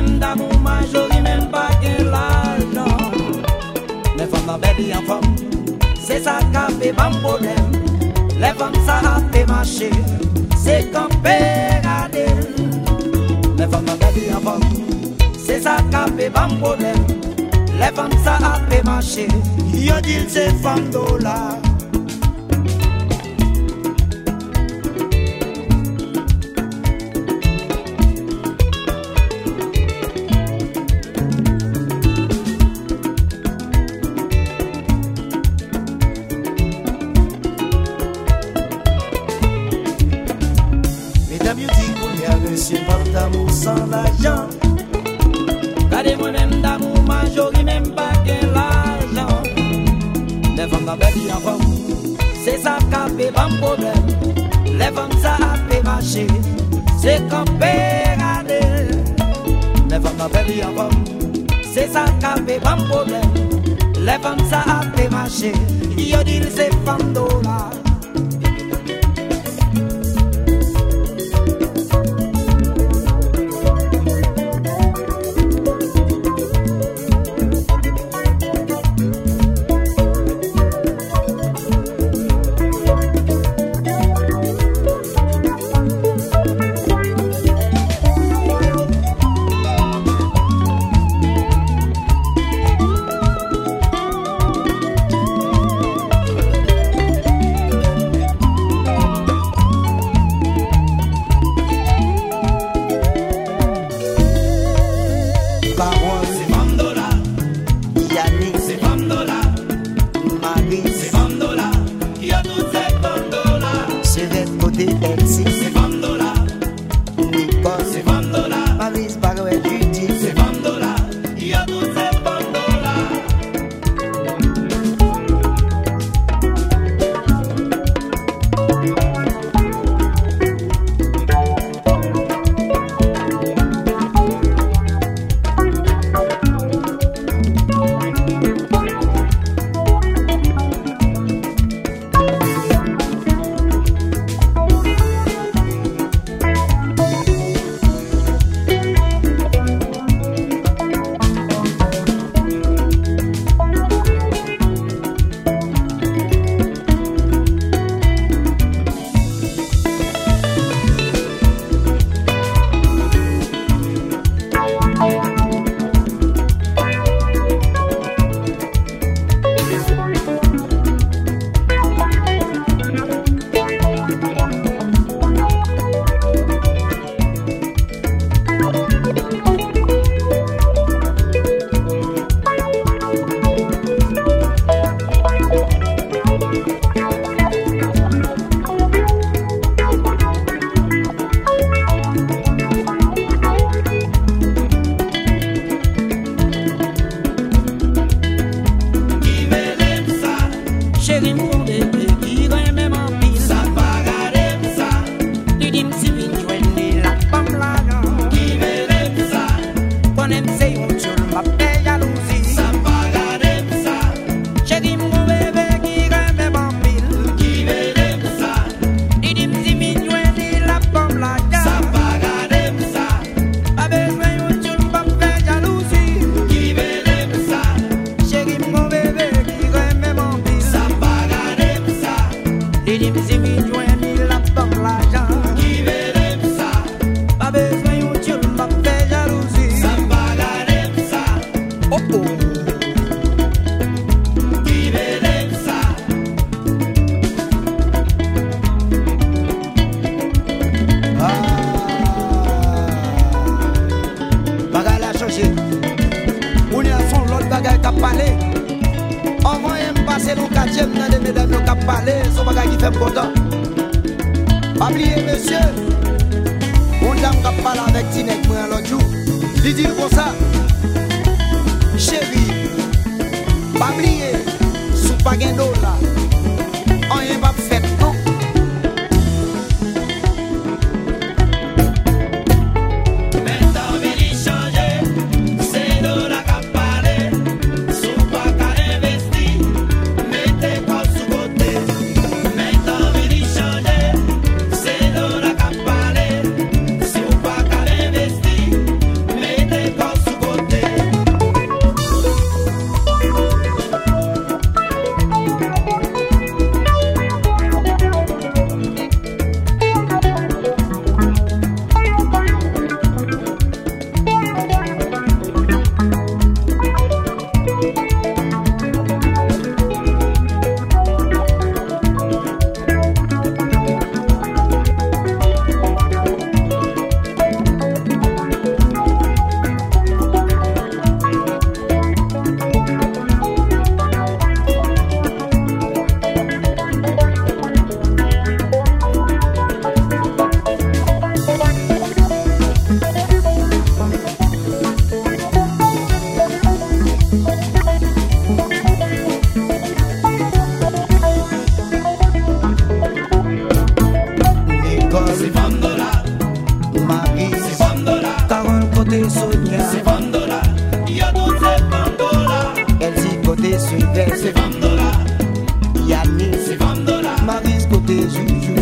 moi-même d'amour, majori même pas qu'un l'argent. Les femmes dans belle en femme, c'est ça qui fait pas problème. Les femmes ça a fait marcher, c'est camper à d'elle. Les femmes dans belle en femme, c'est ça qui fait pas problème. Les femmes ça a fait marcher, yo dit c'est femme dollar. Monsieur pas d'amour sans l'argent. Gardez moi-même d'amour, majori même pas qu'un l'argent. Les femmes dans belle en femme, c'est ça qui fait pas problème. Les femmes ça a fait marcher, c'est camper à d'elle. Les femmes dans belle en femme, c'est ça qui fait pas problème. Les femmes ça a fait marcher, yo dit c'est femme dollar. Mete Sonia. C'est Vandola, y'a tout c'est Vandola. Elle dit côté Sylvestre. C'est Vandola, Yannick. c'est Vandola. Maris côté Joujou.